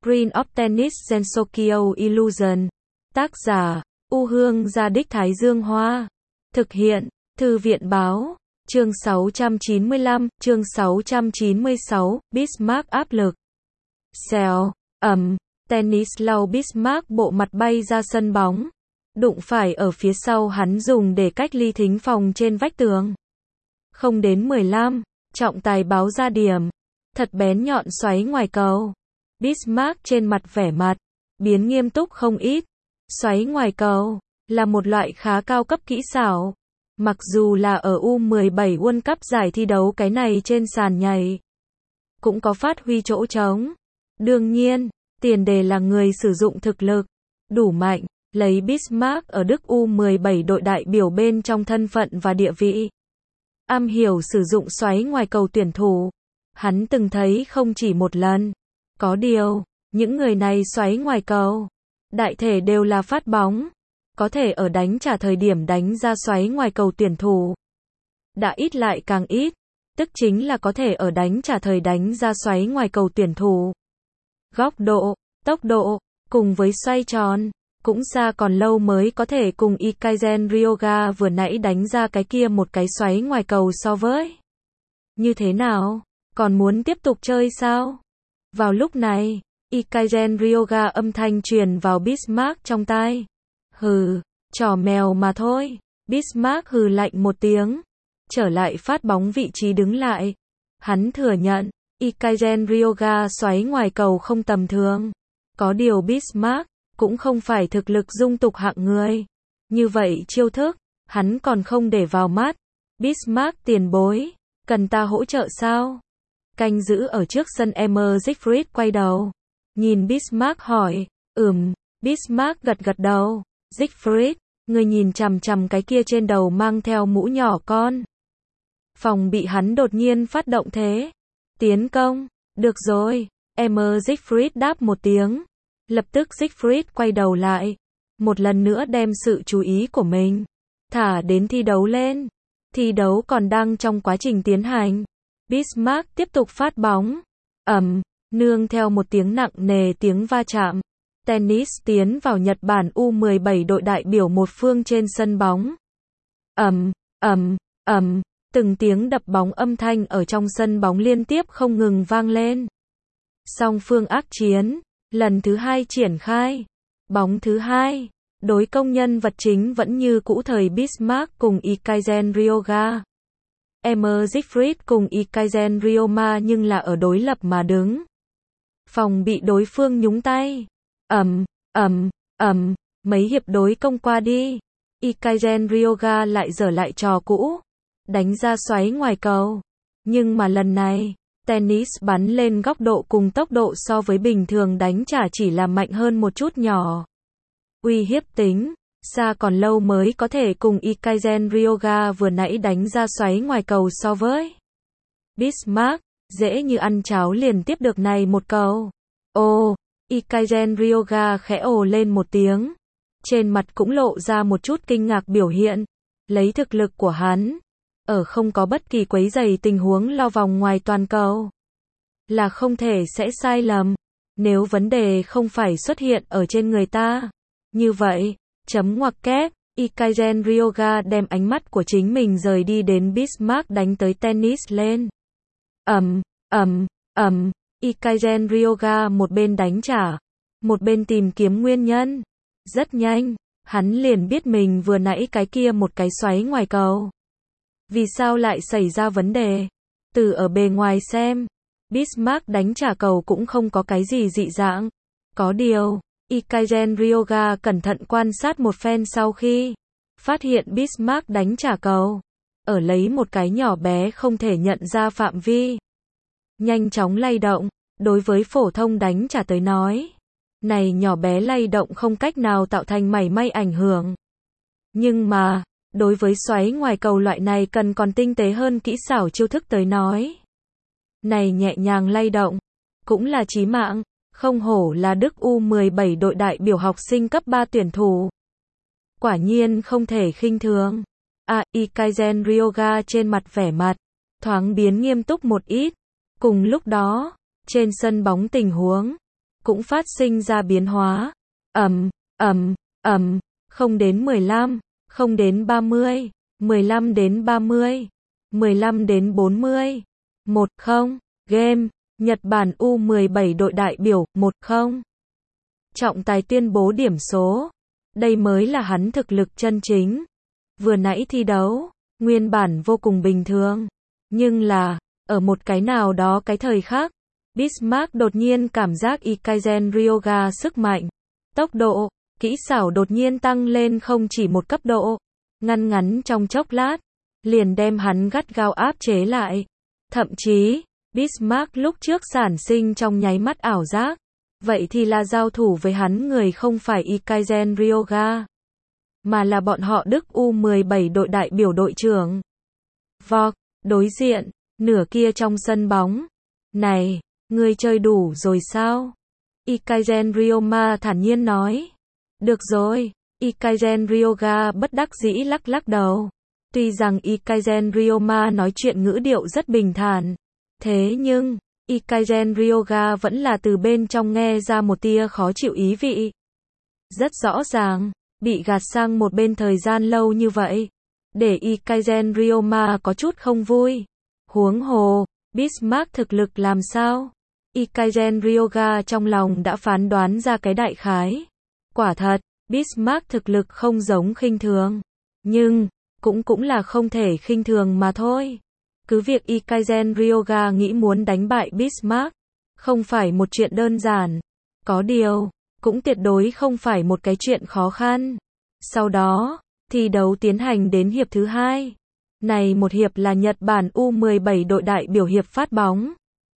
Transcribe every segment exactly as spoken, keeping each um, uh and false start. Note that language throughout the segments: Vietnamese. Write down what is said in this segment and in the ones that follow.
Screen of Tennis Gensokyo Illusion. Tác giả, U Hương Gia Đích Thái Dương Hoa. Thực hiện, Thư viện Báo. Chương sáu trăm chín mươi lăm, chương sáu trăm chín mươi sáu, Bismarck áp lực. Xèo, ầm, tennis lau Bismarck bộ mặt bay ra sân bóng. Đụng phải ở phía sau hắn dùng để cách ly thính phòng trên vách tường. Không đến mười lăm, trọng tài báo ra điểm. Thật bén nhọn xoáy ngoài cầu. Bismarck trên mặt vẻ mặt biến nghiêm túc không ít. Xoáy ngoài cầu là một loại khá cao cấp kỹ xảo. Mặc dù là ở U mười bảy World Cup giải thi đấu cái này trên sàn nhảy cũng có phát huy chỗ trống. Đương nhiên, tiền đề là người sử dụng thực lực đủ mạnh. Lấy Bismarck ở Đức U mười bảy đội đại biểu bên trong thân phận và địa vị, am hiểu sử dụng xoáy ngoài cầu tuyển thủ, hắn từng thấy không chỉ một lần. Có điều, những người này xoáy ngoài cầu, đại thể đều là phát bóng, có thể ở đánh trả thời điểm đánh ra xoáy ngoài cầu tuyển thủ. Đã ít lại càng ít, tức chính là có thể ở đánh trả thời đánh ra xoáy ngoài cầu tuyển thủ. Góc độ, tốc độ, cùng với xoay tròn, cũng xa còn lâu mới có thể cùng Ikaisen Ryoga vừa nãy đánh ra cái kia một cái xoáy ngoài cầu so với. Như thế nào? Còn muốn tiếp tục chơi sao? Vào lúc này, Ikaisen Ryoga âm thanh truyền vào Bismarck trong tai. Hừ, trò mèo mà thôi. Bismarck hừ lạnh một tiếng, trở lại phát bóng vị trí đứng lại. Hắn thừa nhận, Ikaisen Ryoga xoáy ngoài cầu không tầm thường. Có điều Bismarck cũng không phải thực lực dung tục hạng người. Như vậy chiêu thức, hắn còn không để vào mắt. Bismarck tiền bối, cần ta hỗ trợ sao? Canh giữ ở trước sân Emmer Siegfried quay đầu. Nhìn Bismarck hỏi, ừm, Bismarck gật gật đầu. Siegfried, người nhìn chằm chằm cái kia trên đầu mang theo mũ nhỏ con. Phòng bị hắn đột nhiên phát động thế. Tiến công, được rồi. Emmer Siegfried đáp một tiếng. Lập tức Siegfried quay đầu lại. Một lần nữa đem sự chú ý của mình thả đến thi đấu lên. Thi đấu còn đang trong quá trình tiến hành. Bismarck tiếp tục phát bóng. Ầm, nương theo một tiếng nặng nề tiếng va chạm. Tennis tiến vào Nhật Bản U mười bảy đội đại biểu một phương trên sân bóng. Ầm, ầm, ầm, từng tiếng đập bóng âm thanh ở trong sân bóng liên tiếp không ngừng vang lên. Song phương ác chiến, lần thứ hai triển khai. Bóng thứ hai, đối công nhân vật chính vẫn như cũ thời Bismarck cùng Ikaisen Ryoga. Emmer Siegfried cùng Ikaisen Ryoma nhưng là ở đối lập mà đứng. Phòng bị đối phương nhúng tay. Ầm, ầm, ầm, mấy hiệp đối công qua đi. Ikaisen Ryoga lại dở lại trò cũ. Đánh ra xoáy ngoài cầu. Nhưng mà lần này, tennis bắn lên góc độ cùng tốc độ so với bình thường đánh trả chỉ là mạnh hơn một chút nhỏ. Uy hiếp tính, xa còn lâu mới có thể cùng Ikaisen Ryoga vừa nãy đánh ra xoáy ngoài cầu so với. Bismarck, dễ như ăn cháo liền tiếp được này một cầu. Ồ, Ikaisen Ryoga khẽ ồ lên một tiếng. Trên mặt cũng lộ ra một chút kinh ngạc biểu hiện. Lấy thực lực của hắn, ở không có bất kỳ quấy rầy tình huống lo vòng ngoài toàn cầu, là không thể sẽ sai lầm. Nếu vấn đề không phải xuất hiện ở trên người ta. Như vậy, chấm ngoặc kép, Ikaisen Ryoga đem ánh mắt của chính mình rời đi đến Bismarck đánh tới tennis lên. Ầm, ầm, ầm, Ikaisen Ryoga một bên đánh trả, một bên tìm kiếm nguyên nhân. Rất nhanh, hắn liền biết mình vừa nãy cái kia một cái xoáy ngoài cầu. Vì sao lại xảy ra vấn đề? Từ ở bề ngoài xem, Bismarck đánh trả cầu cũng không có cái gì dị dạng. Có điều, Ikaisen Ryoga cẩn thận quan sát một phen sau khi phát hiện Bismarck đánh trả cầu ở lấy một cái nhỏ bé không thể nhận ra phạm vi, nhanh chóng lay động. Đối với phổ thông đánh trả tới nói, này nhỏ bé lay động không cách nào tạo thành mảy may ảnh hưởng. Nhưng mà, đối với xoáy ngoài cầu loại này cần còn tinh tế hơn kỹ xảo chiêu thức tới nói, này nhẹ nhàng lay động cũng là chí mạng. Không hổ là Đức U mười bảy đội đại biểu học sinh cấp ba tuyển thủ. Quả nhiên không thể khinh thường. À, Ikaisen Ryoga trên mặt vẻ mặt thoáng biến nghiêm túc một ít. Cùng lúc đó, trên sân bóng tình huống cũng phát sinh ra biến hóa. Ầm, ầm, ầm, không đến mười lăm, không đến ba mươi, mười lăm đến ba mươi, mười lăm đến bốn mươi. một không, game, Nhật Bản U mười bảy đội đại biểu, một không. Trọng tài tuyên bố điểm số. Đây mới là hắn thực lực chân chính. Vừa nãy thi đấu, nguyên bản vô cùng bình thường. Nhưng là, ở một cái nào đó cái thời khắc, Bismarck đột nhiên cảm giác Ikaisen Ryoga sức mạnh, tốc độ, kỹ xảo đột nhiên tăng lên không chỉ một cấp độ. Ngăn ngắn trong chốc lát, liền đem hắn gắt gao áp chế lại. Thậm chí, Bismarck lúc trước sản sinh trong nháy mắt ảo giác. Vậy thì là giao thủ với hắn người không phải Ikaisen Ryoga, mà là bọn họ Đức U mười bảy đội đại biểu đội trưởng. Vọc, đối diện, nửa kia trong sân bóng. Này, ngươi chơi đủ rồi sao? Ikaisen Ryoma thản nhiên nói. Được rồi, Ikaisen Ryoga bất đắc dĩ lắc lắc đầu. Tuy rằng Ikaisen Ryoma nói chuyện ngữ điệu rất bình thản, thế nhưng, Ikaisen Ryoga vẫn là từ bên trong nghe ra một tia khó chịu ý vị. Rất rõ ràng, bị gạt sang một bên thời gian lâu như vậy, để Ikaisen Ryoma có chút không vui. Huống hồ, Bismarck thực lực làm sao? Ikaisen Ryoga trong lòng đã phán đoán ra cái đại khái. Quả thật, Bismarck thực lực không giống khinh thường, nhưng cũng cũng là không thể khinh thường mà thôi. Cứ việc Ikaisen Ryoga nghĩ muốn đánh bại Bismarck, không phải một chuyện đơn giản. Có điều, cũng tuyệt đối không phải một cái chuyện khó khăn. Sau đó, thi đấu tiến hành đến hiệp thứ hai. Này một hiệp là Nhật Bản U mười bảy đội đại biểu hiệp phát bóng.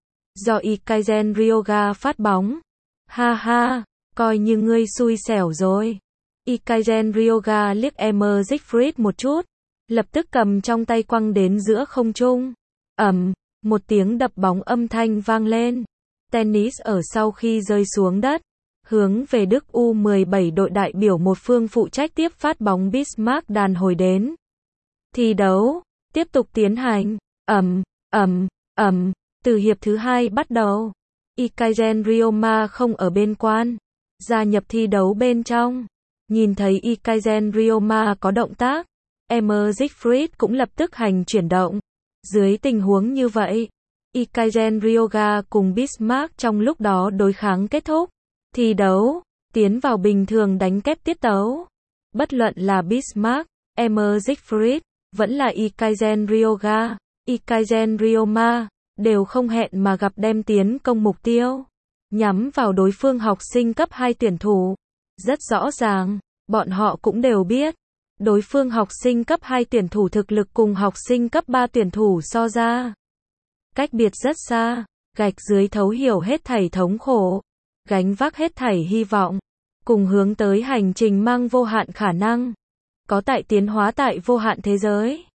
Do Ikaisen Ryoga phát bóng. Ha ha, coi như ngươi xui xẻo rồi. Ikaisen Ryoga liếc Emmer Siegfried một chút, lập tức cầm trong tay quăng đến giữa không trung. Ầm, một tiếng đập bóng âm thanh vang lên. Tennis ở sau khi rơi xuống đất, hướng về Đức U mười bảy đội đại biểu một phương phụ trách tiếp phát bóng Bismarck đàn hồi đến. Thi đấu tiếp tục tiến hành. Ầm, ầm, ầm, từ hiệp thứ hai bắt đầu. Ikaisen Ryoma không ở bên quan, gia nhập thi đấu bên trong. Nhìn thấy Ikaisen Ryoma có động tác, Emmer Siegfried cũng lập tức hành chuyển động. Dưới tình huống như vậy, Ikaisen Ryoga cùng Bismarck trong lúc đó đối kháng kết thúc. Thi đấu tiến vào bình thường đánh kép tiết tấu. Bất luận là Bismarck, Emmer Siegfried, vẫn là Ikaisen Ryoga, Ikaisen Ryoma, đều không hẹn mà gặp đem tiến công mục tiêu, nhắm vào đối phương học sinh cấp hai tuyển thủ. Rất rõ ràng, bọn họ cũng đều biết, đối phương học sinh cấp hai tuyển thủ thực lực cùng học sinh cấp ba tuyển thủ so ra cách biệt rất xa, gạch dưới thấu hiểu hết thảy thống khổ, gánh vác hết thảy hy vọng, cùng hướng tới hành trình mang vô hạn khả năng, có tại tiến hóa tại vô hạn thế giới.